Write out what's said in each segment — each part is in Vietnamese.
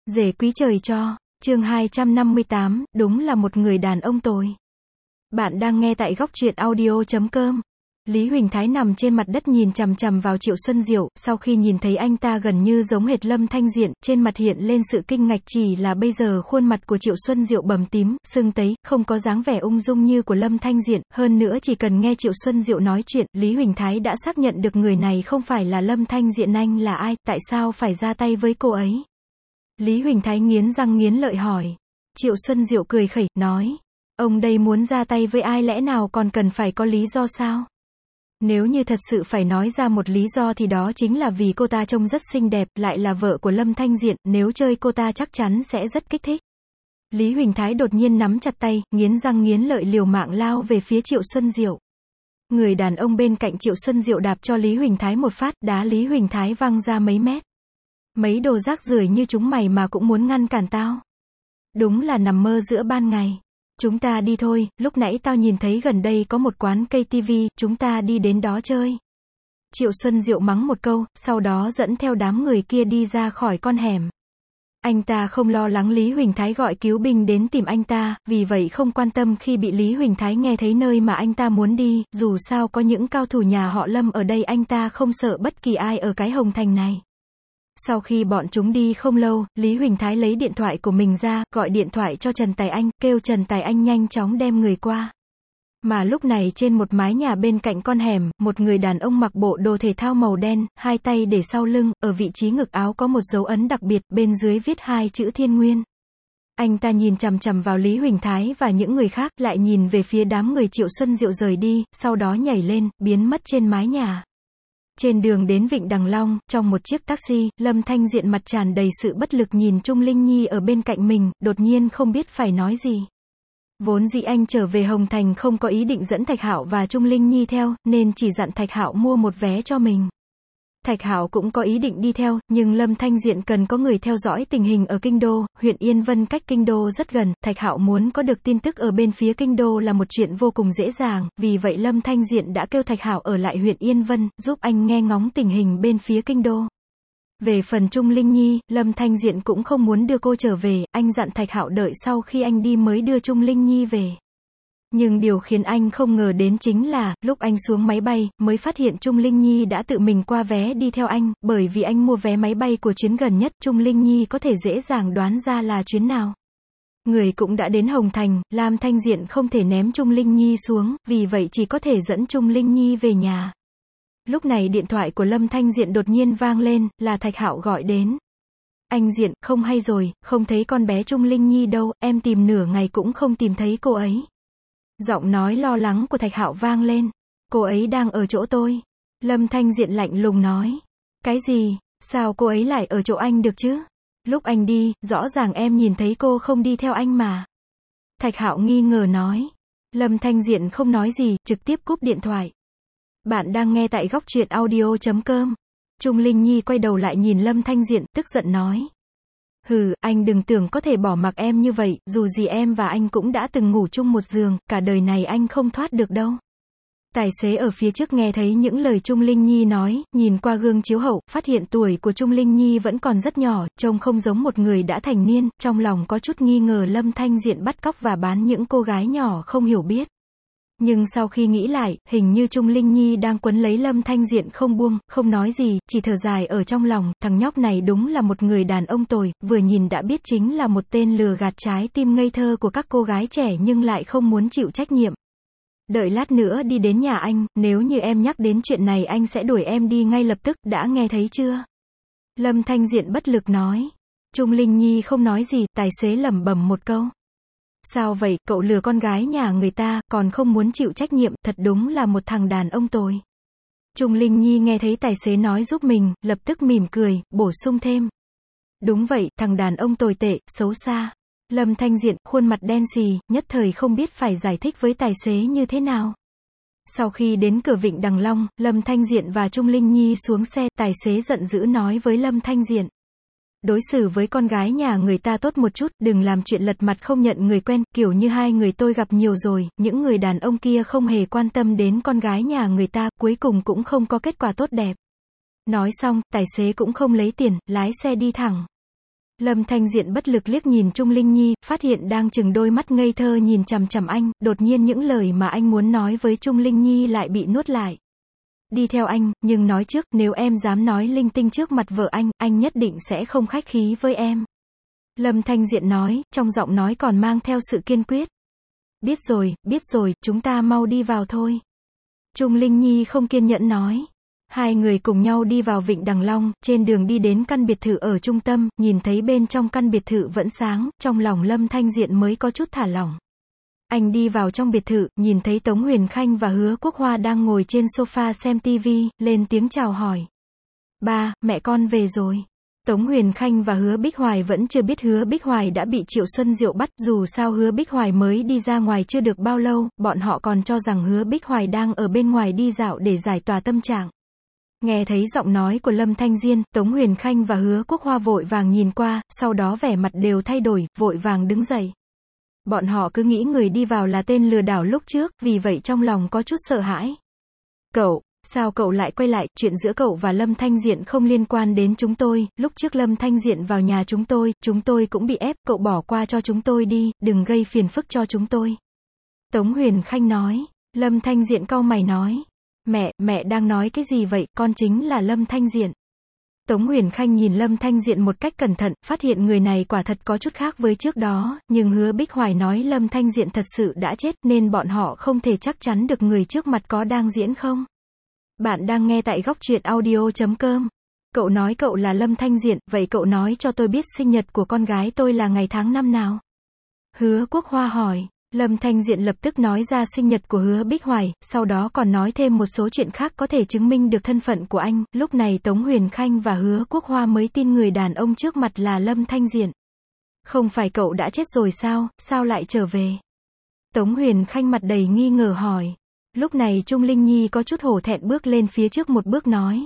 Rể quý trời cho, chương 258, đúng là một người đàn ông tồi. Bạn đang nghe tại góc truyện audio.com. Lý Huỳnh Thái nằm trên mặt đất nhìn chằm chằm vào Triệu Xuân Diệu, sau khi nhìn thấy anh ta gần như giống hệt Lâm Thanh Diện, trên mặt hiện lên sự kinh ngạc, chỉ là bây giờ khuôn mặt của Triệu Xuân Diệu bầm tím, sưng tấy, không có dáng vẻ ung dung như của Lâm Thanh Diện, hơn nữa chỉ cần nghe Triệu Xuân Diệu nói chuyện, Lý Huỳnh Thái đã xác nhận được người này không phải là Lâm Thanh Diện. Anh là ai, tại sao phải ra tay với cô ấy? Lý Huỳnh Thái nghiến răng nghiến lợi hỏi. Triệu Xuân Diệu cười khẩy, nói, ông đây muốn ra tay với ai lẽ nào còn cần phải có lý do sao? Nếu như thật sự phải nói ra một lý do thì đó chính là vì cô ta trông rất xinh đẹp, lại là vợ của Lâm Thanh Diện, nếu chơi cô ta chắc chắn sẽ rất kích thích. Lý Huỳnh Thái đột nhiên nắm chặt tay, nghiến răng nghiến lợi liều mạng lao về phía Triệu Xuân Diệu. Người đàn ông bên cạnh Triệu Xuân Diệu đạp cho Lý Huỳnh Thái một phát, đá Lý Huỳnh Thái văng ra mấy mét. Mấy đồ rác rưởi như chúng mày mà cũng muốn ngăn cản tao. Đúng là nằm mơ giữa ban ngày. Chúng ta đi thôi, lúc nãy tao nhìn thấy gần đây có một quán cây tivi, chúng ta đi đến đó chơi. Triệu Xuân Diệu mắng một câu, sau đó dẫn theo đám người kia đi ra khỏi con hẻm. Anh ta không lo lắng Lý Huỳnh Thái gọi cứu binh đến tìm anh ta, vì vậy không quan tâm khi bị Lý Huỳnh Thái nghe thấy nơi mà anh ta muốn đi, dù sao có những cao thủ nhà họ Lâm ở đây, anh ta không sợ bất kỳ ai ở cái Hồng Thành này. Sau khi bọn chúng đi không lâu, Lý Huỳnh Thái lấy điện thoại của mình ra, gọi điện thoại cho Trần Tài Anh, kêu Trần Tài Anh nhanh chóng đem người qua. Mà lúc này trên một mái nhà bên cạnh con hẻm, một người đàn ông mặc bộ đồ thể thao màu đen, hai tay để sau lưng, ở vị trí ngực áo có một dấu ấn đặc biệt, bên dưới viết hai chữ Thiên Nguyên. Anh ta nhìn chằm chằm vào Lý Huỳnh Thái và những người khác, lại nhìn về phía đám người Triệu Xuân Diệu rời đi, sau đó nhảy lên, biến mất trên mái nhà. Trên đường đến Vịnh Đằng Long, trong một chiếc taxi, Lâm Thanh Diện mặt tràn đầy sự bất lực nhìn Trung Linh Nhi ở bên cạnh mình, đột nhiên không biết phải nói gì. Vốn dĩ anh trở về Hồng Thành không có ý định dẫn Thạch Hạo và Trung Linh Nhi theo, nên chỉ dặn Thạch Hạo mua một vé cho mình. Thạch Hạo cũng có ý định đi theo, nhưng Lâm Thanh Diện cần có người theo dõi tình hình ở Kinh Đô, huyện Yên Vân cách Kinh Đô rất gần, Thạch Hạo muốn có được tin tức ở bên phía Kinh Đô là một chuyện vô cùng dễ dàng, vì vậy Lâm Thanh Diện đã kêu Thạch Hạo ở lại huyện Yên Vân, giúp anh nghe ngóng tình hình bên phía Kinh Đô. Về phần Trung Linh Nhi, Lâm Thanh Diện cũng không muốn đưa cô trở về, anh dặn Thạch Hạo đợi sau khi anh đi mới đưa Trung Linh Nhi về. Nhưng điều khiến anh không ngờ đến chính là, lúc anh xuống máy bay, mới phát hiện Trung Linh Nhi đã tự mình qua vé đi theo anh, bởi vì anh mua vé máy bay của chuyến gần nhất, Trung Linh Nhi có thể dễ dàng đoán ra là chuyến nào. Người cũng đã đến Hồng Thành, Lâm Thanh Diện không thể ném Trung Linh Nhi xuống, vì vậy chỉ có thể dẫn Trung Linh Nhi về nhà. Lúc này điện thoại của Lâm Thanh Diện đột nhiên vang lên, là Thạch Hạo gọi đến. Anh Diện, không hay rồi, không thấy con bé Trung Linh Nhi đâu, em tìm nửa ngày cũng không tìm thấy cô ấy. Giọng nói lo lắng của Thạch Hạo vang lên. Cô ấy đang ở chỗ tôi. Lâm Thanh Diện lạnh lùng nói. Cái gì? Sao cô ấy lại ở chỗ anh được chứ? Lúc anh đi, rõ ràng em nhìn thấy cô không đi theo anh mà. Thạch Hạo nghi ngờ nói. Lâm Thanh Diện không nói gì, trực tiếp cúp điện thoại. Bạn đang nghe tại góc truyện audio.com. Trung Linh Nhi quay đầu lại nhìn Lâm Thanh Diện, tức giận nói. Hừ, anh đừng tưởng có thể bỏ mặc em như vậy, dù gì em và anh cũng đã từng ngủ chung một giường, cả đời này anh không thoát được đâu. Tài xế ở phía trước nghe thấy những lời Trung Linh Nhi nói, nhìn qua gương chiếu hậu, phát hiện tuổi của Trung Linh Nhi vẫn còn rất nhỏ, trông không giống một người đã thành niên, trong lòng có chút nghi ngờ Lâm Thanh Diện bắt cóc và bán những cô gái nhỏ không hiểu biết. Nhưng sau khi nghĩ lại, hình như Trung Linh Nhi đang quấn lấy Lâm Thanh Diện không buông, không nói gì, chỉ thở dài ở trong lòng, thằng nhóc này đúng là một người đàn ông tồi, vừa nhìn đã biết chính là một tên lừa gạt trái tim ngây thơ của các cô gái trẻ nhưng lại không muốn chịu trách nhiệm. Đợi lát nữa đi đến nhà anh, nếu như em nhắc đến chuyện này anh sẽ đuổi em đi ngay lập tức, đã nghe thấy chưa? Lâm Thanh Diện bất lực nói. Trung Linh Nhi không nói gì, tài xế lẩm bẩm một câu. Sao vậy, cậu lừa con gái nhà người ta, còn không muốn chịu trách nhiệm, thật đúng là một thằng đàn ông tồi. Trung Linh Nhi nghe thấy tài xế nói giúp mình, lập tức mỉm cười, bổ sung thêm. Đúng vậy, thằng đàn ông tồi tệ, xấu xa. Lâm Thanh Diện, khuôn mặt đen xì, nhất thời không biết phải giải thích với tài xế như thế nào. Sau khi đến cửa Vịnh Đằng Long, Lâm Thanh Diện và Trung Linh Nhi xuống xe, tài xế giận dữ nói với Lâm Thanh Diện. Đối xử với con gái nhà người ta tốt một chút, đừng làm chuyện lật mặt không nhận người quen, kiểu như hai người tôi gặp nhiều rồi, những người đàn ông kia không hề quan tâm đến con gái nhà người ta, cuối cùng cũng không có kết quả tốt đẹp. Nói xong, tài xế cũng không lấy tiền, lái xe đi thẳng. Lâm Thanh Diện bất lực liếc nhìn Trung Linh Nhi, phát hiện đang chừng đôi mắt ngây thơ nhìn chằm chằm anh, đột nhiên những lời mà anh muốn nói với Trung Linh Nhi lại bị nuốt lại. Đi theo anh, nhưng nói trước, nếu em dám nói linh tinh trước mặt vợ anh nhất định sẽ không khách khí với em. Lâm Thanh Diện nói, trong giọng nói còn mang theo sự kiên quyết. Biết rồi, chúng ta mau đi vào thôi. Trung Linh Nhi không kiên nhẫn nói. Hai người cùng nhau đi vào Vịnh Đằng Long, trên đường đi đến căn biệt thự ở trung tâm, nhìn thấy bên trong căn biệt thự vẫn sáng, trong lòng Lâm Thanh Diện mới có chút thả lỏng. Anh đi vào trong biệt thự, nhìn thấy Tống Huyền Khanh và Hứa Quốc Hoa đang ngồi trên sofa xem tivi, lên tiếng chào hỏi. Ba, mẹ con về rồi. Tống Huyền Khanh và Hứa Bích Hoài vẫn chưa biết Hứa Bích Hoài đã bị Triệu Xuân Diệu bắt, dù sao Hứa Bích Hoài mới đi ra ngoài chưa được bao lâu, bọn họ còn cho rằng Hứa Bích Hoài đang ở bên ngoài đi dạo để giải tỏa tâm trạng. Nghe thấy giọng nói của Lâm Thanh Diên, Tống Huyền Khanh và Hứa Quốc Hoa vội vàng nhìn qua, sau đó vẻ mặt đều thay đổi, vội vàng đứng dậy. Bọn họ cứ nghĩ người đi vào là tên lừa đảo lúc trước, vì vậy trong lòng có chút sợ hãi. Cậu, sao cậu lại quay lại, chuyện giữa cậu và Lâm Thanh Diện không liên quan đến chúng tôi, lúc trước Lâm Thanh Diện vào nhà chúng tôi cũng bị ép, cậu bỏ qua cho chúng tôi đi, đừng gây phiền phức cho chúng tôi. Tống Huyền Khanh nói. Lâm Thanh Diện cau mày nói. Mẹ đang nói cái gì vậy, con chính là Lâm Thanh Diện. Tống Huyền Khanh nhìn Lâm Thanh Diện một cách cẩn thận, phát hiện người này quả thật có chút khác với trước đó, nhưng Hứa Bích Hoài nói Lâm Thanh Diện thật sự đã chết, nên bọn họ không thể chắc chắn được người trước mặt có đang diễn không. Bạn đang nghe tại Góc Truyện Audio.com. Cậu nói cậu là Lâm Thanh Diện, vậy cậu nói cho tôi biết sinh nhật của con gái tôi là ngày tháng năm nào? Hứa Quốc Hoa hỏi. Lâm Thanh Diện lập tức nói ra sinh nhật của Hứa Bích Hoài, sau đó còn nói thêm một số chuyện khác có thể chứng minh được thân phận của anh, lúc này Tống Huyền Khanh và Hứa Quốc Hoa mới tin người đàn ông trước mặt là Lâm Thanh Diện. Không phải cậu đã chết rồi sao lại trở về? Tống Huyền Khanh mặt đầy nghi ngờ hỏi. Lúc này Trung Linh Nhi có chút hổ thẹn bước lên phía trước một bước nói.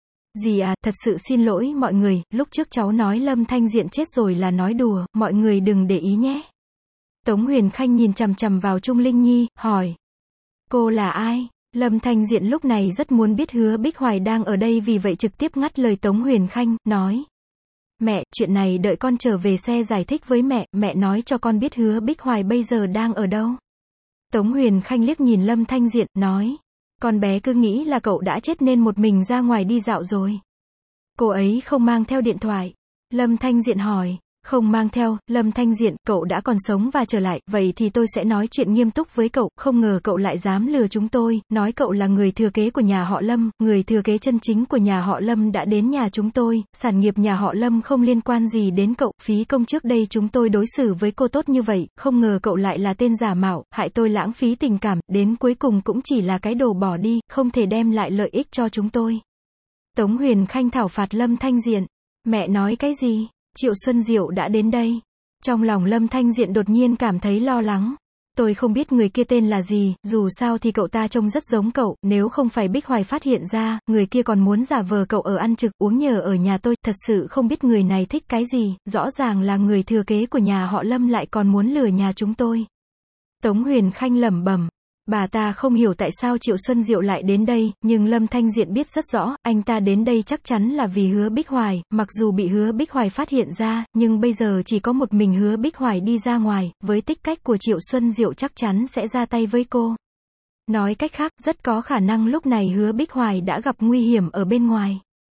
Dì à, thật sự xin lỗi mọi người, lúc trước cháu nói Lâm Thanh Diện chết rồi là nói đùa, mọi người đừng để ý nhé. Tống Huyền Khanh nhìn chằm chằm vào Trung Linh Nhi, hỏi. Cô là ai? Lâm Thanh Diện lúc này rất muốn biết Hứa Bích Hoài đang ở đây, vì vậy trực tiếp ngắt lời Tống Huyền Khanh, nói. Mẹ, chuyện này đợi con trở về xe giải thích với mẹ nói cho con biết Hứa Bích Hoài bây giờ đang ở đâu. Tống Huyền Khanh liếc nhìn Lâm Thanh Diện, nói. Con bé cứ nghĩ là cậu đã chết nên một mình ra ngoài đi dạo rồi. Cô ấy không mang theo điện thoại. Lâm Thanh Diện hỏi. Không mang theo. Lâm Thanh Diện, cậu đã còn sống và trở lại, vậy thì tôi sẽ nói chuyện nghiêm túc với cậu, không ngờ cậu lại dám lừa chúng tôi, nói cậu là người thừa kế của nhà họ Lâm, người thừa kế chân chính của nhà họ Lâm đã đến nhà chúng tôi, sản nghiệp nhà họ Lâm không liên quan gì đến cậu, phí công trước đây chúng tôi đối xử với cô tốt như vậy, không ngờ cậu lại là tên giả mạo, hại tôi lãng phí tình cảm, đến cuối cùng cũng chỉ là cái đồ bỏ đi, không thể đem lại lợi ích cho chúng tôi. Tống Huyền Khanh thảo phạt Lâm Thanh Diện. Mẹ nói cái gì? Triệu Xuân Diệu đã đến đây. Trong lòng Lâm Thanh Diện đột nhiên cảm thấy lo lắng. Tôi không biết người kia tên là gì, dù sao thì cậu ta trông rất giống cậu, nếu không phải Bích Hoài phát hiện ra, người kia còn muốn giả vờ cậu ở ăn trực uống nhờ ở nhà tôi, thật sự không biết người này thích cái gì, rõ ràng là người thừa kế của nhà họ Lâm lại còn muốn lừa nhà chúng tôi. Tống Huyền Khanh lẩm bẩm. Bà ta không hiểu tại sao Triệu Xuân Diệu lại đến đây, nhưng Lâm Thanh Diện biết rất rõ, anh ta đến đây chắc chắn là vì Hứa Bích Hoài, mặc dù bị Hứa Bích Hoài phát hiện ra, nhưng bây giờ chỉ có một mình Hứa Bích Hoài đi ra ngoài, với tích cách của Triệu Xuân Diệu chắc chắn sẽ ra tay với cô. Nói cách khác, rất có khả năng lúc này Hứa Bích Hoài đã gặp nguy hiểm ở bên ngoài.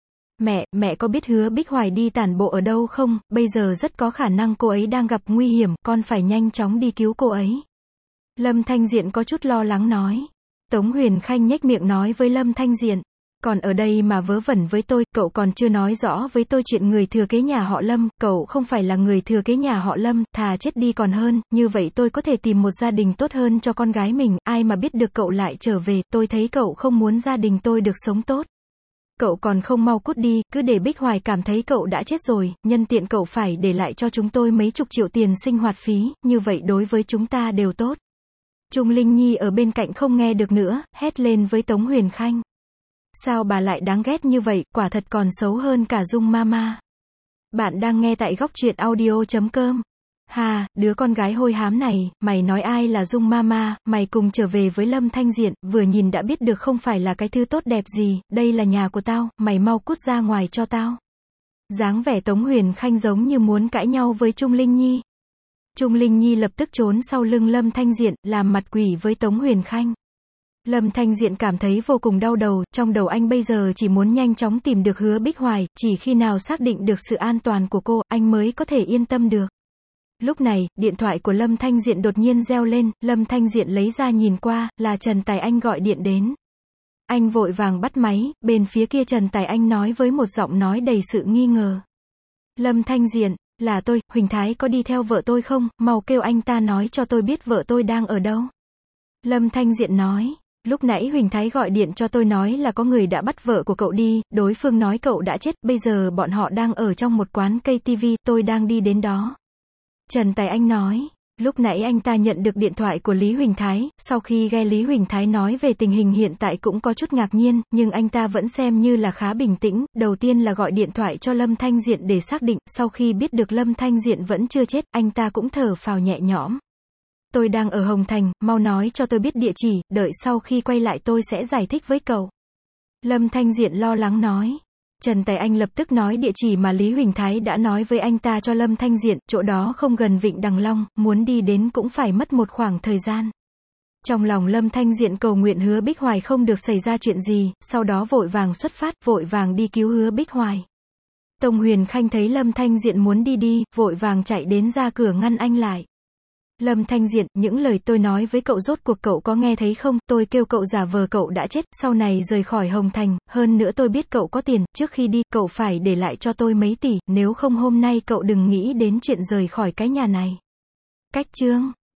Mẹ có biết Hứa Bích Hoài đi tản bộ ở đâu không? Bây giờ rất có khả năng cô ấy đang gặp nguy hiểm, con phải nhanh chóng đi cứu cô ấy. Lâm Thanh Diện có chút lo lắng nói. Tống Huyền Khanh nhếch miệng nói với Lâm Thanh Diện. Còn ở đây mà vớ vẩn với tôi, cậu còn chưa nói rõ với tôi chuyện người thừa kế nhà họ Lâm, cậu không phải là người thừa kế nhà họ Lâm, thà chết đi còn hơn, như vậy tôi có thể tìm một gia đình tốt hơn cho con gái mình, ai mà biết được cậu lại trở về, tôi thấy cậu không muốn gia đình tôi được sống tốt. Cậu còn không mau cút đi, cứ để Bích Hoài cảm thấy cậu đã chết rồi, nhân tiện cậu phải để lại cho chúng tôi mấy chục triệu tiền sinh hoạt phí, như vậy đối với chúng ta đều tốt. Trung Linh Nhi ở bên cạnh không nghe được nữa, hét lên với Tống Huyền Khanh. Sao bà lại đáng ghét như vậy, quả thật còn xấu hơn cả Dung Mama. Bạn đang nghe tại Góc Truyện Audio.com. Hà, đứa con gái hôi hám này, mày nói ai là Dung Mama, mày cùng trở về với Lâm Thanh Diện, vừa nhìn đã biết được không phải là cái thứ tốt đẹp gì, đây là nhà của tao, mày mau cút ra ngoài cho tao. Dáng vẻ Tống Huyền Khanh giống như muốn cãi nhau với Trung Linh Nhi. Trung Linh Nhi lập tức trốn sau lưng Lâm Thanh Diện, làm mặt quỷ với Tống Huyền Khanh. Lâm Thanh Diện cảm thấy vô cùng đau đầu, trong đầu anh bây giờ chỉ muốn nhanh chóng tìm được Hứa Bích Hoài, chỉ khi nào xác định được sự an toàn của cô, anh mới có thể yên tâm được. Lúc này, điện thoại của Lâm Thanh Diện đột nhiên reo lên, Lâm Thanh Diện lấy ra nhìn qua, là Trần Tài Anh gọi điện đến. Anh vội vàng bắt máy, bên phía kia Trần Tài Anh nói với một giọng nói đầy sự nghi ngờ. Lâm Thanh Diện, là tôi, Huỳnh Thái có đi theo vợ tôi không, mau kêu anh ta nói cho tôi biết vợ tôi đang ở đâu. Lâm Thanh Diện nói, lúc nãy Huỳnh Thái gọi điện cho tôi nói là có người đã bắt vợ của cậu đi, đối phương nói cậu đã chết, bây giờ bọn họ đang ở trong một quán cây TV, tôi đang đi đến đó. Trần Tài Anh nói, lúc nãy anh ta nhận được điện thoại của Lý Huỳnh Thái, sau khi nghe Lý Huỳnh Thái nói về tình hình hiện tại cũng có chút ngạc nhiên, nhưng anh ta vẫn xem như là khá bình tĩnh, đầu tiên là gọi điện thoại cho Lâm Thanh Diện để xác định, sau khi biết được Lâm Thanh Diện vẫn chưa chết, anh ta cũng thở phào nhẹ nhõm. Tôi đang ở Hồng Thành, mau nói cho tôi biết địa chỉ, đợi sau khi quay lại tôi sẽ giải thích với cậu. Lâm Thanh Diện lo lắng nói. Trần Tài Anh lập tức nói địa chỉ mà Lý Huỳnh Thái đã nói với anh ta cho Lâm Thanh Diện, chỗ đó không gần Vịnh Đằng Long, muốn đi đến cũng phải mất một khoảng thời gian. Trong lòng Lâm Thanh Diện cầu nguyện Hứa Bích Hoài không được xảy ra chuyện gì, sau đó vội vàng xuất phát, vội vàng đi cứu Hứa Bích Hoài. Tống Huyền Khanh thấy Lâm Thanh Diện muốn đi, vội vàng chạy đến ra cửa ngăn anh lại. Lâm Thanh Diện, những lời tôi nói với cậu rốt cuộc cậu có nghe thấy không, tôi kêu cậu giả vờ cậu đã chết, sau này rời khỏi Hồng Thành, hơn nữa tôi biết cậu có tiền, trước khi đi, cậu phải để lại cho tôi mấy tỷ, nếu không hôm nay cậu đừng nghĩ đến chuyện rời khỏi cái nhà này. Cách chương